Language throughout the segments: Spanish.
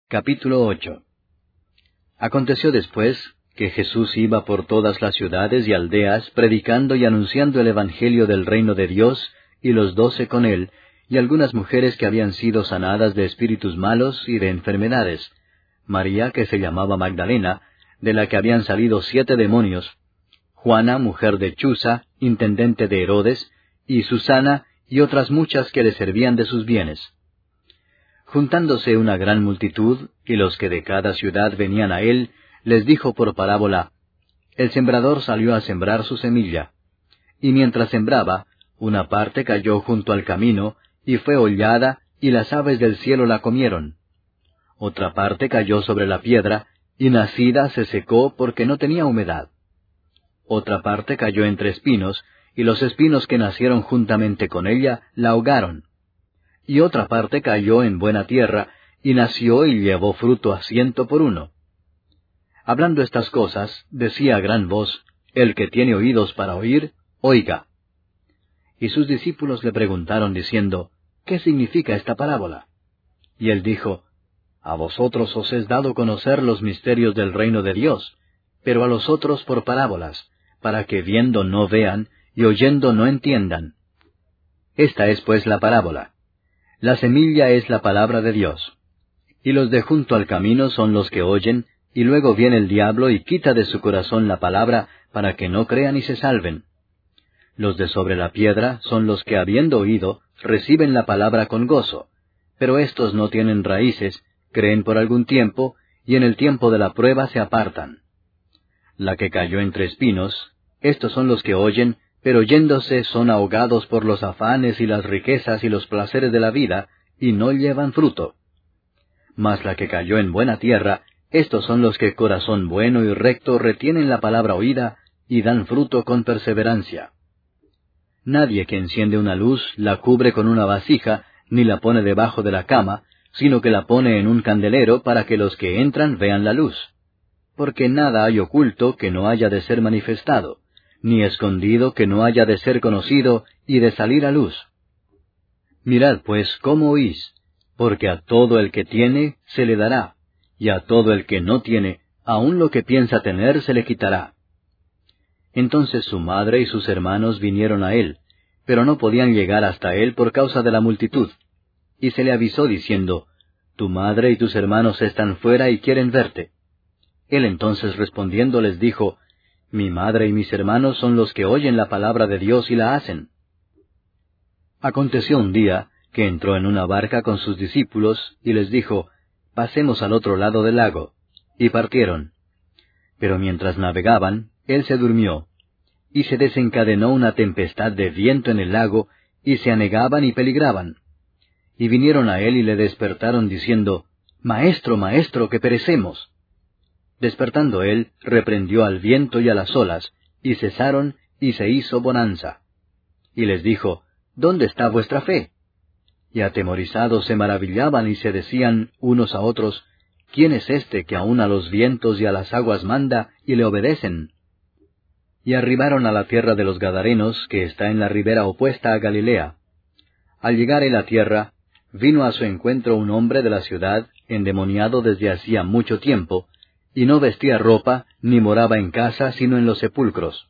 Capítulo 8. Aconteció después que Jesús iba por todas las ciudades y aldeas, predicando y anunciando el Evangelio del reino de Dios, y los 12 con él, y algunas mujeres que habían sido sanadas de espíritus malos y de enfermedades. María, que se llamaba Magdalena, de la que habían salido 7 demonios. Juana, mujer de Chuza, intendente de Herodes, y Susana, y otras muchas que le servían de sus bienes. Juntándose una gran multitud, y los que de cada ciudad venían a él, les dijo por parábola: El sembrador salió a sembrar su semilla. Y mientras sembraba, una parte cayó junto al camino, y fue hollada, y las aves del cielo la comieron. Otra parte cayó sobre la piedra, y nacida se secó porque no tenía humedad. Otra parte cayó entre espinos, y los espinos que nacieron juntamente con ella la ahogaron. Y otra parte cayó en buena tierra, y nació y llevó fruto a 100 por 1. Hablando estas cosas, decía a gran voz: El que tiene oídos para oír, oiga. Y sus discípulos le preguntaron diciendo: ¿Qué significa esta parábola? Y él dijo: A vosotros os es dado conocer los misterios del reino de Dios, pero a los otros por parábolas, para que viendo no vean, y oyendo no entiendan. Esta es pues la parábola. La semilla es la palabra de Dios. Y los de junto al camino son los que oyen, y luego viene el diablo y quita de su corazón la palabra, para que no crean y se salven. Los de sobre la piedra son los que, habiendo oído, reciben la palabra con gozo, pero éstos no tienen raíces, creen por algún tiempo, y en el tiempo de la prueba se apartan. La que cayó entre espinos, estos son los que oyen, pero yéndose son ahogados por los afanes y las riquezas y los placeres de la vida, y no llevan fruto. Mas la que cayó en buena tierra, estos son los que corazón bueno y recto retienen la palabra oída, y dan fruto con perseverancia. Nadie que enciende una luz la cubre con una vasija, ni la pone debajo de la cama, sino que la pone en un candelero para que los que entran vean la luz. Porque nada hay oculto que no haya de ser manifestado, ni escondido que no haya de ser conocido y de salir a luz. Mirad pues cómo oís, porque a todo el que tiene se le dará, y a todo el que no tiene, aun lo que piensa tener se le quitará. Entonces su madre y sus hermanos vinieron a él, pero no podían llegar hasta él por causa de la multitud. Y se le avisó diciendo: Tu madre y tus hermanos están fuera y quieren verte. Él entonces respondiendo les dijo: Mi madre y mis hermanos son los que oyen la palabra de Dios y la hacen. Aconteció un día que entró en una barca con sus discípulos, y les dijo: Pasemos al otro lado del lago. Y partieron. Pero mientras navegaban, él se durmió. Y se desencadenó una tempestad de viento en el lago, y se anegaban y peligraban. Y vinieron a él y le despertaron diciendo: Maestro, maestro, que perecemos. Despertando él, reprendió al viento y a las olas, y cesaron, y se hizo bonanza. Y les dijo: ¿Dónde está vuestra fe? Y atemorizados se maravillaban y se decían unos a otros: ¿Quién es este que aun a los vientos y a las aguas manda, y le obedecen? Y arribaron a la tierra de los Gadarenos, que está en la ribera opuesta a Galilea. Al llegar él a tierra, vino a su encuentro un hombre de la ciudad, endemoniado desde hacía mucho tiempo, y no vestía ropa, ni moraba en casa, sino en los sepulcros.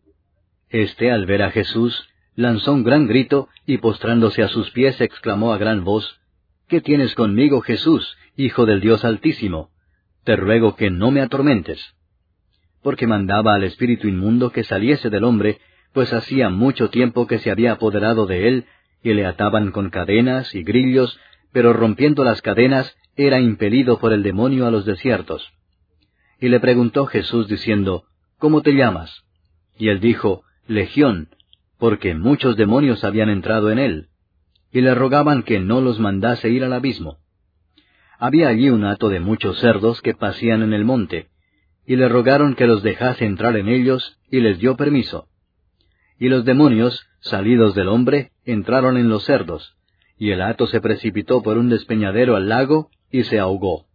Este, al ver a Jesús, lanzó un gran grito, y postrándose a sus pies exclamó a gran voz: ¿Qué tienes conmigo, Jesús, Hijo del Dios Altísimo? Te ruego que no me atormentes. Porque mandaba al espíritu inmundo que saliese del hombre, pues hacía mucho tiempo que se había apoderado de él, y le ataban con cadenas y grillos, pero rompiendo las cadenas, era impelido por el demonio a los desiertos. Y le preguntó Jesús diciendo: ¿Cómo te llamas? Y él dijo: Legión, porque muchos demonios habían entrado en él. Y le rogaban que no los mandase ir al abismo. Había allí un hato de muchos cerdos que pacían en el monte, y le rogaron que los dejase entrar en ellos, y les dio permiso. Y los demonios, salidos del hombre, entraron en los cerdos, y el hato se precipitó por un despeñadero al lago, y se ahogó.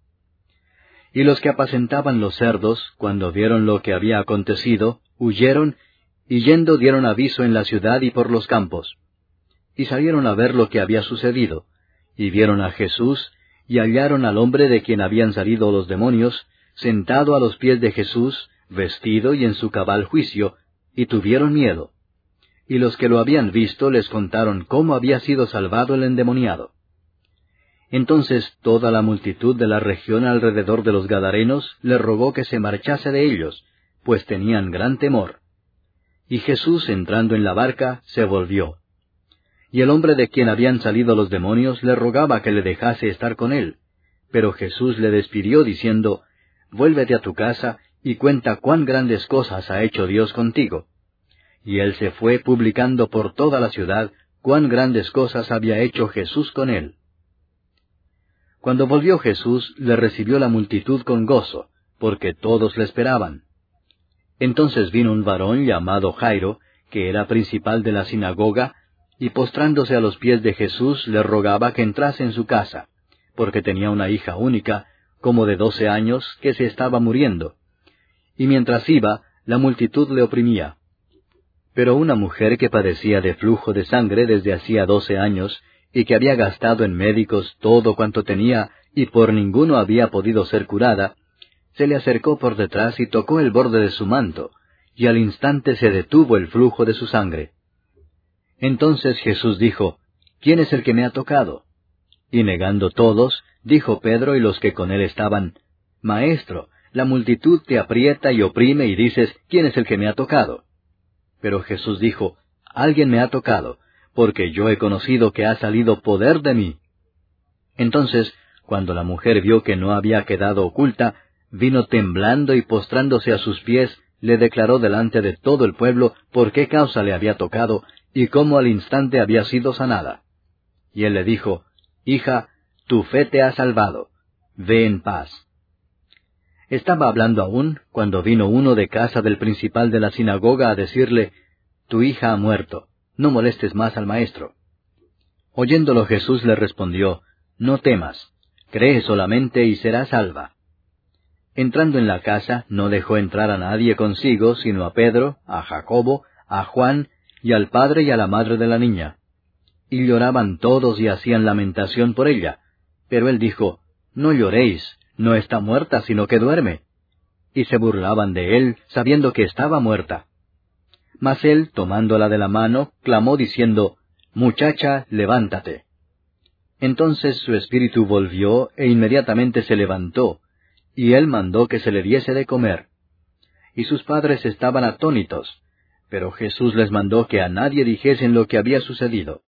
Y los que apacentaban los cerdos, cuando vieron lo que había acontecido, huyeron, y yendo dieron aviso en la ciudad y por los campos. Y salieron a ver lo que había sucedido, y vieron a Jesús, y hallaron al hombre de quien habían salido los demonios, sentado a los pies de Jesús, vestido y en su cabal juicio, y tuvieron miedo. Y los que lo habían visto les contaron cómo había sido salvado el endemoniado. Entonces toda la multitud de la región alrededor de los Gadarenos le rogó que se marchase de ellos, pues tenían gran temor. Y Jesús, entrando en la barca, se volvió. Y el hombre de quien habían salido los demonios le rogaba que le dejase estar con él. Pero Jesús le despidió diciendo, «Vuélvete a tu casa y cuenta cuán grandes cosas ha hecho Dios contigo». Y él se fue publicando por toda la ciudad cuán grandes cosas había hecho Jesús con él. Cuando volvió Jesús, le recibió la multitud con gozo, porque todos le esperaban. Entonces vino un varón llamado Jairo, que era principal de la sinagoga, y postrándose a los pies de Jesús le rogaba que entrase en su casa, porque tenía una hija única, como de 12 años, que se estaba muriendo. Y mientras iba, la multitud le oprimía. Pero una mujer que padecía de flujo de sangre desde hacía 12 años, y que había gastado en médicos todo cuanto tenía, y por ninguno había podido ser curada, se le acercó por detrás y tocó el borde de su manto, y al instante se detuvo el flujo de su sangre. Entonces Jesús dijo, «¿Quién es el que me ha tocado?» Y negando todos, dijo Pedro y los que con él estaban, «Maestro, la multitud te aprieta y oprime y dices, ¿quién es el que me ha tocado?» Pero Jesús dijo, «Alguien me ha tocado, porque yo he conocido que ha salido poder de mí». Entonces, cuando la mujer vio que no había quedado oculta, vino temblando y postrándose a sus pies, le declaró delante de todo el pueblo por qué causa le había tocado, y cómo al instante había sido sanada. Y él le dijo, «Hija, tu fe te ha salvado. Ve en paz». Estaba hablando aún, cuando vino uno de casa del principal de la sinagoga a decirle, «Tu hija ha muerto, no molestes más al maestro». Oyéndolo Jesús le respondió, «No temas, cree solamente y serás salva». Entrando en la casa, no dejó entrar a nadie consigo, sino a Pedro, a Jacobo, a Juan, y al padre y a la madre de la niña. Y lloraban todos y hacían lamentación por ella. Pero él dijo, «No lloréis, no está muerta, sino que duerme». Y se burlaban de él, sabiendo que estaba muerta. Mas él, tomándola de la mano, clamó diciendo, «Muchacha, levántate». Entonces su espíritu volvió, e inmediatamente se levantó, y él mandó que se le diese de comer. Y sus padres estaban atónitos, pero Jesús les mandó que a nadie dijesen lo que había sucedido.